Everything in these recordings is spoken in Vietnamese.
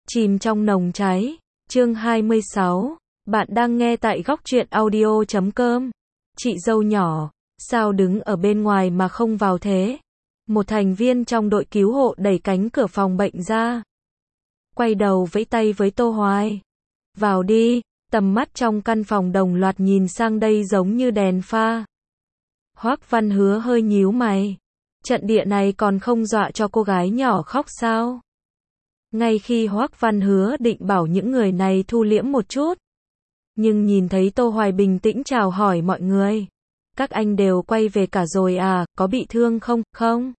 Chìm trong nồng cháy. Chương 26. Bạn đang nghe tại góc truyện audio.com. Chị dâu nhỏ, sao đứng ở bên ngoài mà không vào thế? Một thành viên trong đội cứu hộ đẩy cánh cửa phòng bệnh ra. Quay đầu vẫy tay với Tô Hoài. Vào đi, tầm mắt trong căn phòng đồng loạt nhìn sang đây giống như đèn pha. Hoắc Văn Hứa hơi nhíu mày. Trận địa này còn không dọa cho cô gái nhỏ khóc sao? Ngay khi Hoắc Văn Hứa định bảo những người này thu liễm một chút, nhưng nhìn thấy Tô Hoài bình tĩnh chào hỏi mọi người. Các anh đều quay về cả rồi à, có bị thương không? Không.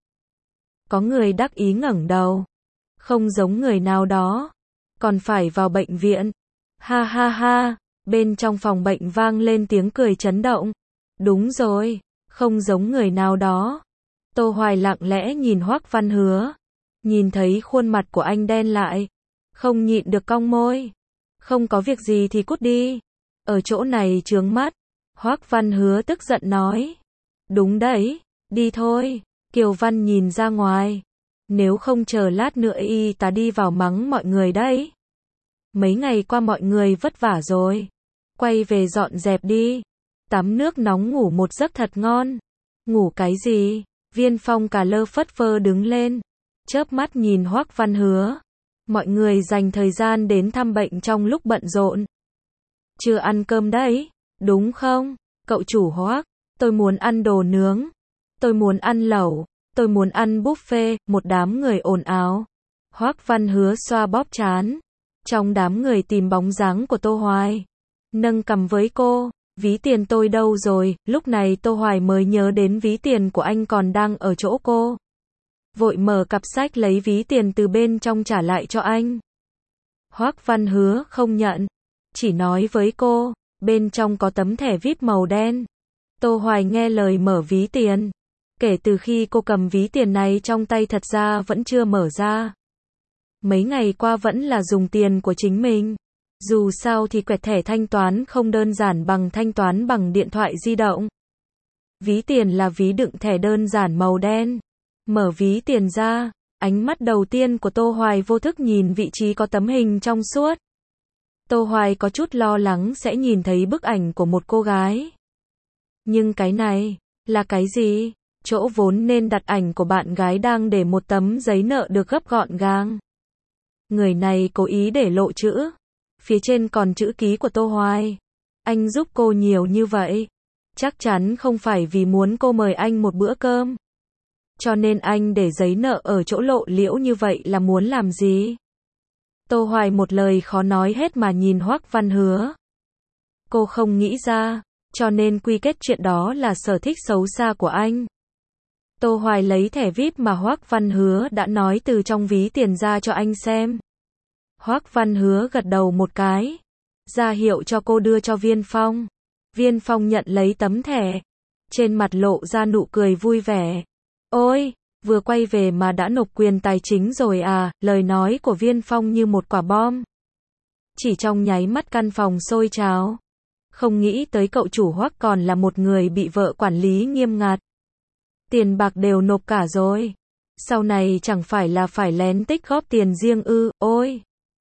Có người đắc ý ngẩng đầu. Không giống người nào đó. Còn phải vào bệnh viện. Ha ha ha, bên trong phòng bệnh vang lên tiếng cười chấn động. Đúng rồi, không giống người nào đó. Tô Hoài lặng lẽ nhìn Hoắc Văn Hứa. Nhìn thấy khuôn mặt của anh đen lại. Không nhịn được cong môi. Không có việc gì thì cút đi. Ở chỗ này chướng mắt. Hoắc Văn Hứa tức giận nói. Đúng đấy, đi thôi. Kiều Văn nhìn ra ngoài. Nếu không chờ lát nữa y tá đi vào mắng mọi người đấy. Mấy ngày qua mọi người vất vả rồi. Quay về dọn dẹp đi. Tắm nước nóng ngủ một giấc thật ngon. Ngủ cái gì? Viên Phong cả lơ phất phơ đứng lên. Chớp mắt nhìn Hoắc Văn Hứa. Mọi người dành thời gian đến thăm bệnh trong lúc bận rộn. Chưa ăn cơm đấy, đúng không? Cậu chủ Hoắc, tôi muốn ăn đồ nướng. Tôi muốn ăn lẩu. Tôi muốn ăn buffet. Một đám người ồn ào. Hoắc Văn Hứa xoa bóp trán. Trong đám người tìm bóng dáng của Tô Hoài. Nâng cằm với cô. Ví tiền tôi đâu rồi? Lúc này Tô Hoài mới nhớ đến ví tiền của anh còn đang ở chỗ cô. Vội mở cặp sách lấy ví tiền từ bên trong trả lại cho anh. Hoắc Văn Hứa không nhận. Chỉ nói với cô, bên trong có tấm thẻ VIP màu đen. Tô Hoài nghe lời mở ví tiền. Kể từ khi cô cầm ví tiền này trong tay thật ra vẫn chưa mở ra. Mấy ngày qua vẫn là dùng tiền của chính mình. Dù sao thì quẹt thẻ thanh toán không đơn giản bằng thanh toán bằng điện thoại di động. Ví tiền là ví đựng thẻ đơn giản màu đen. Mở ví tiền ra, ánh mắt đầu tiên của Tô Hoài vô thức nhìn vị trí có tấm hình trong suốt. Tô Hoài có chút lo lắng sẽ nhìn thấy bức ảnh của một cô gái. Nhưng cái này, là cái gì? Chỗ vốn nên đặt ảnh của bạn gái đang để một tấm giấy nợ được gấp gọn gàng. Người này cố ý để lộ chữ. Phía trên còn chữ ký của Tô Hoài. Anh giúp cô nhiều như vậy. Chắc chắn không phải vì muốn cô mời anh một bữa cơm. Cho nên anh để giấy nợ ở chỗ lộ liễu như vậy là muốn làm gì? Tô Hoài một lời khó nói hết mà nhìn Hoắc Văn Hứa. Cô không nghĩ ra, cho nên quy kết chuyện đó là sở thích xấu xa của anh. Tô Hoài lấy thẻ VIP mà Hoắc Văn Hứa đã nói từ trong ví tiền ra cho anh xem. Hoắc Văn Hứa gật đầu một cái, ra hiệu cho cô đưa cho Viên Phong. Viên Phong nhận lấy tấm thẻ, trên mặt lộ ra nụ cười vui vẻ. Ôi, vừa quay về mà đã nộp quyền tài chính rồi à? Lời nói của Viên Phong như một quả bom. Chỉ trong nháy mắt căn phòng sôi trào. Không nghĩ tới cậu chủ Hoắc còn là một người bị vợ quản lý nghiêm ngặt. Tiền bạc đều nộp cả rồi. Sau này chẳng phải là phải lén tích góp tiền riêng ư? Ôi,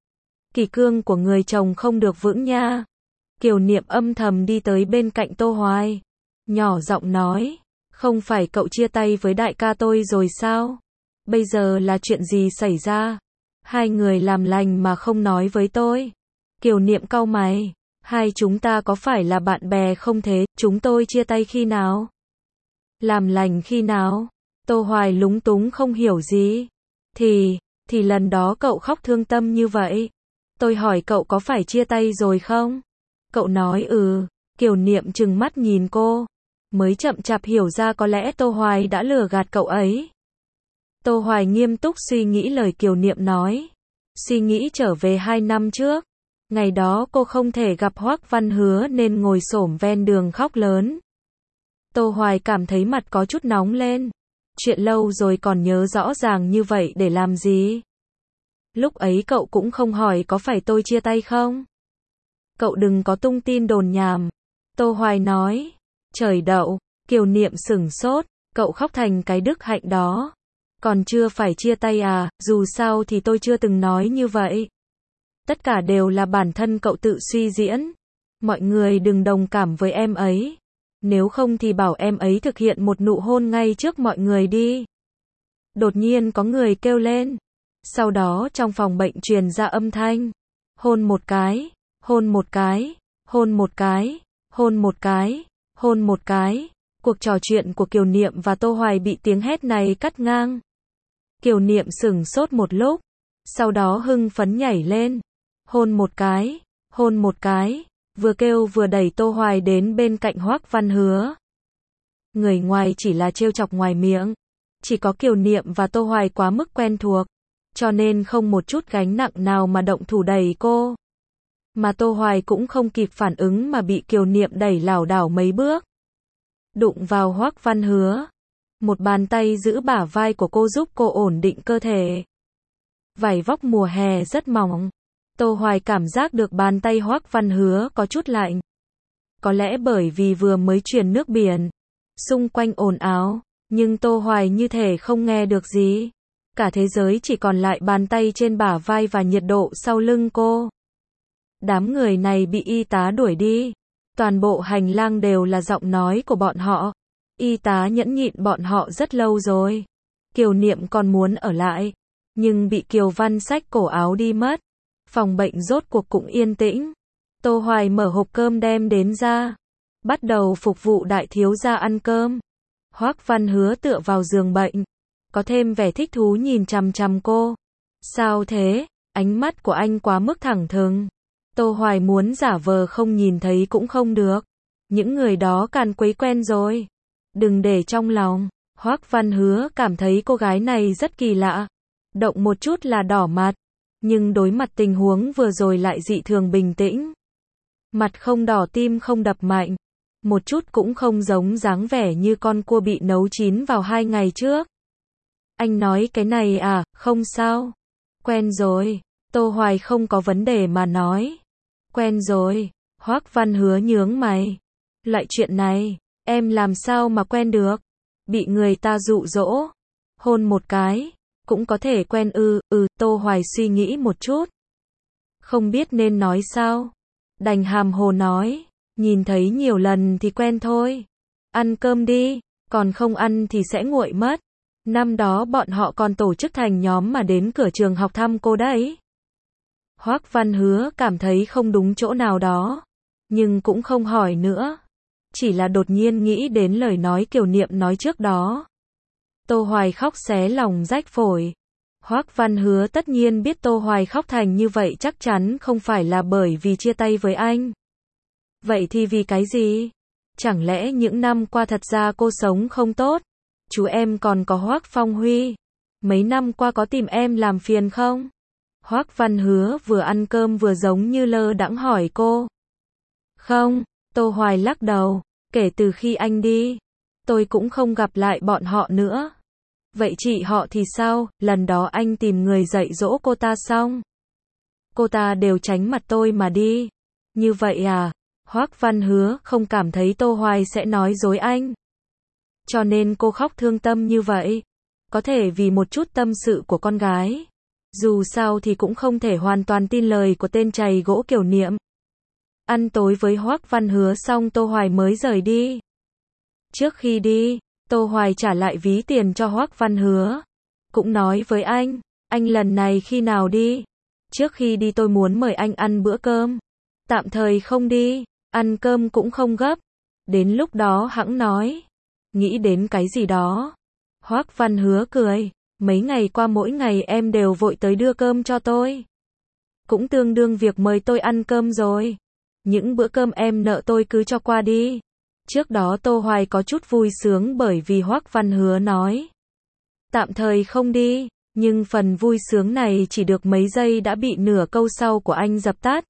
kỷ cương của người chồng không được vững nha. Kiều Niệm âm thầm đi tới bên cạnh Tô Hoài. Nhỏ giọng nói. Không phải cậu chia tay với đại ca tôi rồi sao? Bây giờ là chuyện gì xảy ra? Hai người làm lành mà không nói với tôi. Kiều Niệm cau mày. Hai chúng ta có phải là bạn bè không thế? Chúng tôi chia tay khi nào? Làm lành khi nào? Tô Hoài lúng túng không hiểu gì. Thì lần đó cậu khóc thương tâm như vậy. Tôi hỏi cậu có phải chia tay rồi không? Cậu nói ừ. Kiều Niệm trừng mắt nhìn cô. Mới chậm chạp hiểu ra có lẽ Tô Hoài đã lừa gạt cậu ấy. Tô Hoài nghiêm túc suy nghĩ lời Kiều Niệm nói. Suy nghĩ trở về 2 năm trước. Ngày đó cô không thể gặp Hoắc Văn Hứa nên ngồi xổm ven đường khóc lớn. Tô Hoài cảm thấy mặt có chút nóng lên. Chuyện lâu rồi còn nhớ rõ ràng như vậy để làm gì? Lúc ấy cậu cũng không hỏi có phải tôi chia tay không? Cậu đừng có tung tin đồn nhảm. Tô Hoài nói. Trời đậu, Kiều Niệm sửng sốt, cậu khóc thành cái đức hạnh đó. Còn chưa phải chia tay à, dù sao thì tôi chưa từng nói như vậy. Tất cả đều là bản thân cậu tự suy diễn. Mọi người đừng đồng cảm với em ấy. Nếu không thì bảo em ấy thực hiện một nụ hôn ngay trước mọi người đi. Đột nhiên có người kêu lên. Sau đó trong phòng bệnh truyền ra âm thanh. Hôn một cái, hôn một cái, hôn một cái, hôn một cái, hôn một cái. Cuộc trò chuyện của Kiều Niệm và Tô Hoài bị tiếng hét này cắt ngang. Kiều Niệm sửng sốt một lúc. Sau đó hưng phấn nhảy lên. Hôn một cái, hôn một cái. Vừa kêu vừa đẩy Tô Hoài đến bên cạnh Hoắc Văn Hứa. Người ngoài chỉ là trêu chọc ngoài miệng. Chỉ có Kiều Niệm và Tô Hoài quá mức quen thuộc. Cho nên không một chút gánh nặng nào mà động thủ đẩy cô. Mà Tô Hoài cũng không kịp phản ứng mà bị Kiều Niệm đẩy lảo đảo mấy bước. Đụng vào Hoắc Văn Hứa. Một bàn tay giữ bả vai của cô giúp cô ổn định cơ thể. Vải vóc mùa hè rất mỏng. Tô Hoài cảm giác được bàn tay Hoắc Văn Hứa có chút lạnh. Có lẽ bởi vì vừa mới truyền nước biển. Xung quanh ồn ào, nhưng Tô Hoài như thể không nghe được gì. Cả thế giới chỉ còn lại bàn tay trên bả vai và nhiệt độ sau lưng cô. Đám người này bị y tá đuổi đi. Toàn bộ hành lang đều là giọng nói của bọn họ. Y tá nhẫn nhịn bọn họ rất lâu rồi. Kiều Niệm còn muốn ở lại, nhưng bị Kiều Văn xách cổ áo đi mất. Phòng bệnh rốt cuộc cũng yên tĩnh. Tô Hoài mở hộp cơm đem đến ra. Bắt đầu phục vụ đại thiếu gia ăn cơm. Hoắc Văn Hứa tựa vào giường bệnh. Có thêm vẻ thích thú nhìn chằm chằm cô. Sao thế? Ánh mắt của anh quá mức thẳng thừng. Tô Hoài muốn giả vờ không nhìn thấy cũng không được. Những người đó càn quấy quen rồi. Đừng để trong lòng. Hoắc Văn Hứa cảm thấy cô gái này rất kỳ lạ. Động một chút là đỏ mặt. Nhưng đối mặt tình huống vừa rồi lại dị thường bình tĩnh. Mặt không đỏ tim không đập mạnh. Một chút cũng không giống dáng vẻ như con cua bị nấu chín vào 2 ngày trước. Anh nói cái này à, không sao. Quen rồi. Tô Hoài không có vấn đề mà nói. Quen rồi. Hoắc Văn Hứa nhướng mày. Loại chuyện này, em làm sao mà quen được? Bị người ta dụ dỗ. Hôn một cái. Cũng có thể quen Tô Hoài suy nghĩ một chút. Không biết nên nói sao. Đành hàm hồ nói. Nhìn thấy nhiều lần thì quen thôi. Ăn cơm đi. Còn không ăn thì sẽ nguội mất. Năm đó bọn họ còn tổ chức thành nhóm mà đến cửa trường học thăm cô đấy. Hoắc Văn Hứa cảm thấy không đúng chỗ nào đó. Nhưng cũng không hỏi nữa. Chỉ là đột nhiên nghĩ đến lời nói Kiều Niệm nói trước đó. Tô Hoài khóc xé lòng rách phổi. Hoắc Văn Hứa tất nhiên biết Tô Hoài khóc thành như vậy chắc chắn không phải là bởi vì chia tay với anh. Vậy thì vì cái gì? Chẳng lẽ những năm qua thật ra cô sống không tốt? Chú em còn có Hoắc Phong Huy. Mấy năm qua có tìm em làm phiền không? Hoắc Văn Hứa vừa ăn cơm vừa giống như lơ đãng hỏi cô. Không, Tô Hoài lắc đầu. Kể từ khi anh đi, tôi cũng không gặp lại bọn họ nữa. Vậy chị họ thì sao? Lần đó anh tìm người dạy dỗ cô ta xong. Cô ta đều tránh mặt tôi mà đi. Như vậy à? Hoắc Văn Hứa không cảm thấy Tô Hoài sẽ nói dối anh. Cho nên cô khóc thương tâm như vậy. Có thể vì một chút tâm sự của con gái. Dù sao thì cũng không thể hoàn toàn tin lời của tên chày gỗ Kiều Niệm. Ăn tối với Hoắc Văn Hứa xong Tô Hoài mới rời đi. Trước khi đi, Tô Hoài trả lại ví tiền cho Hoắc Văn Hứa. Cũng nói với anh lần này khi nào đi? Trước khi đi tôi muốn mời anh ăn bữa cơm. Tạm thời không đi, ăn cơm cũng không gấp. Đến lúc đó hẵng nói. Nghĩ đến cái gì đó. Hoắc Văn Hứa cười. Mấy ngày qua mỗi ngày em đều vội tới đưa cơm cho tôi. Cũng tương đương việc mời tôi ăn cơm rồi. Những bữa cơm em nợ tôi cứ cho qua đi. Trước đó Tô Hoài có chút vui sướng bởi vì Hoắc Văn Hứa nói. Tạm thời không đi, nhưng phần vui sướng này chỉ được mấy giây đã bị nửa câu sau của anh dập tắt.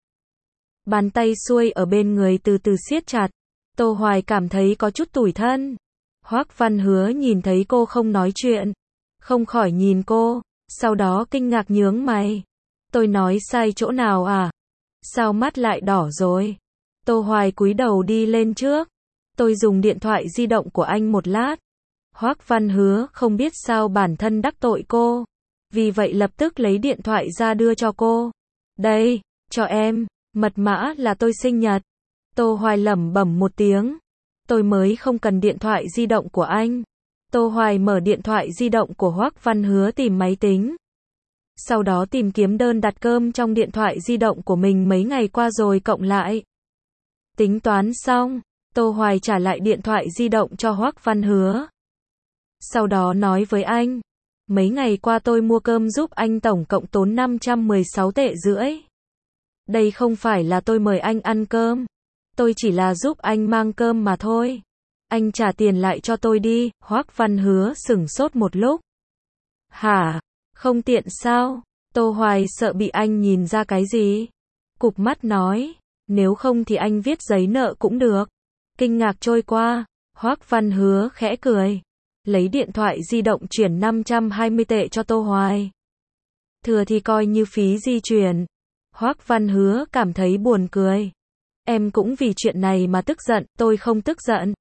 Bàn tay xuôi ở bên người từ từ siết chặt. Tô Hoài cảm thấy có chút tủi thân. Hoắc Văn Hứa nhìn thấy cô không nói chuyện. Không khỏi nhìn cô, sau đó kinh ngạc nhướng mày. Tôi nói sai chỗ nào à? Sao mắt lại đỏ rồi? Tô Hoài cúi đầu đi lên trước. Tôi dùng điện thoại di động của anh một lát. Hoắc Văn Hứa không biết sao bản thân đắc tội cô. Vì vậy lập tức lấy điện thoại ra đưa cho cô. Đây, cho em, mật mã là tôi sinh nhật. Tô Hoài lẩm bẩm một tiếng. Tôi mới không cần điện thoại di động của anh. Tô Hoài mở điện thoại di động của Hoắc Văn Hứa tìm máy tính. Sau đó tìm kiếm đơn đặt cơm trong điện thoại di động của mình mấy ngày qua rồi cộng lại. Tính toán xong, Tô Hoài trả lại điện thoại di động cho Hoắc Văn Hứa. Sau đó nói với anh, mấy ngày qua tôi mua cơm giúp anh tổng cộng tốn 516 tệ rưỡi. Đây không phải là tôi mời anh ăn cơm. Tôi chỉ là giúp anh mang cơm mà thôi. Anh trả tiền lại cho tôi đi. Hoắc Văn Hứa sửng sốt một lúc. Hả? Không tiện sao? Tô Hoài sợ bị anh nhìn ra cái gì. Cụp mắt nói, nếu không thì anh viết giấy nợ cũng được. Kinh ngạc trôi qua, Hoắc Văn Hứa khẽ cười. Lấy điện thoại di động chuyển 520 tệ cho Tô Hoài. Thừa thì coi như phí di chuyển. Hoắc Văn Hứa cảm thấy buồn cười. Em cũng vì chuyện này mà tức giận, tôi không tức giận.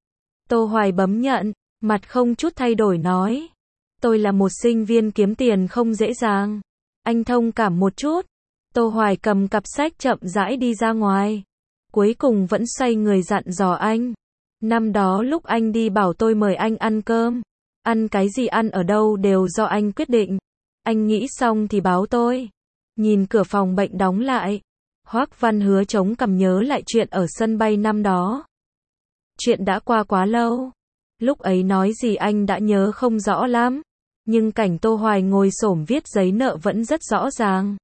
Tô Hoài bấm nhận, mặt không chút thay đổi nói. Tôi là một sinh viên kiếm tiền không dễ dàng. Anh thông cảm một chút. Tô Hoài cầm cặp sách chậm rãi đi ra ngoài. Cuối cùng vẫn xoay người dặn dò anh. Năm đó lúc anh đi bảo tôi mời anh ăn cơm. Ăn cái gì ăn ở đâu đều do anh quyết định. Anh nghĩ xong thì báo tôi. Nhìn cửa phòng bệnh đóng lại. Hoắc Văn Hứa chống cằm nhớ lại chuyện ở sân bay năm đó. Chuyện đã qua quá lâu. Lúc ấy nói gì anh đã nhớ không rõ lắm. Nhưng cảnh Tô Hoài ngồi xổm viết giấy nợ vẫn rất rõ ràng.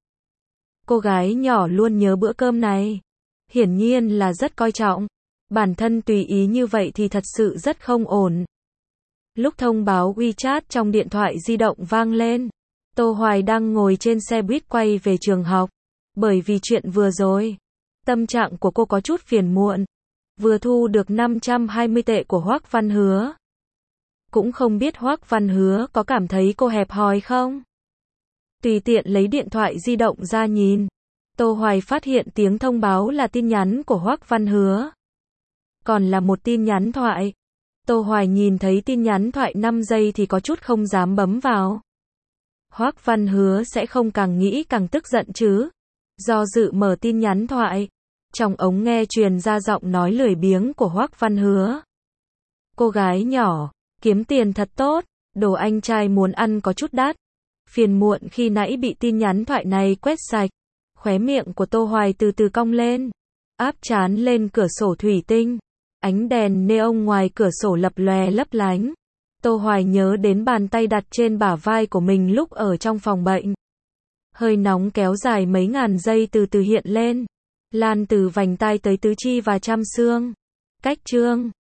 Cô gái nhỏ luôn nhớ bữa cơm này. Hiển nhiên là rất coi trọng. Bản thân tùy ý như vậy thì thật sự rất không ổn. Lúc thông báo WeChat trong điện thoại di động vang lên. Tô Hoài đang ngồi trên xe buýt quay về trường học. Bởi vì chuyện vừa rồi, tâm trạng của cô có chút phiền muộn. Vừa thu được 520 tệ của Hoắc Văn Hứa. Cũng không biết Hoắc Văn Hứa có cảm thấy cô hẹp hòi không? Tùy tiện lấy điện thoại di động ra nhìn. Tô Hoài phát hiện tiếng thông báo là tin nhắn của Hoắc Văn Hứa. Còn là một tin nhắn thoại. Tô Hoài nhìn thấy tin nhắn thoại 5 giây thì có chút không dám bấm vào. Hoắc Văn Hứa sẽ không càng nghĩ càng tức giận chứ. Do dự mở tin nhắn thoại. Trong ống nghe truyền ra giọng nói lười biếng của Hoắc Văn Hứa. Cô gái nhỏ, kiếm tiền thật tốt, đồ anh trai muốn ăn có chút đắt. Phiền muộn khi nãy bị tin nhắn thoại này quét sạch. Khóe miệng của Tô Hoài từ từ cong lên. Áp trán lên cửa sổ thủy tinh. Ánh đèn neon ngoài cửa sổ lập lòe lấp lánh. Tô Hoài nhớ đến bàn tay đặt trên bả vai của mình lúc ở trong phòng bệnh. Hơi nóng kéo dài mấy ngàn giây từ từ hiện lên. Lan từ vành tai tới tứ chi và trăm xương. Cách chương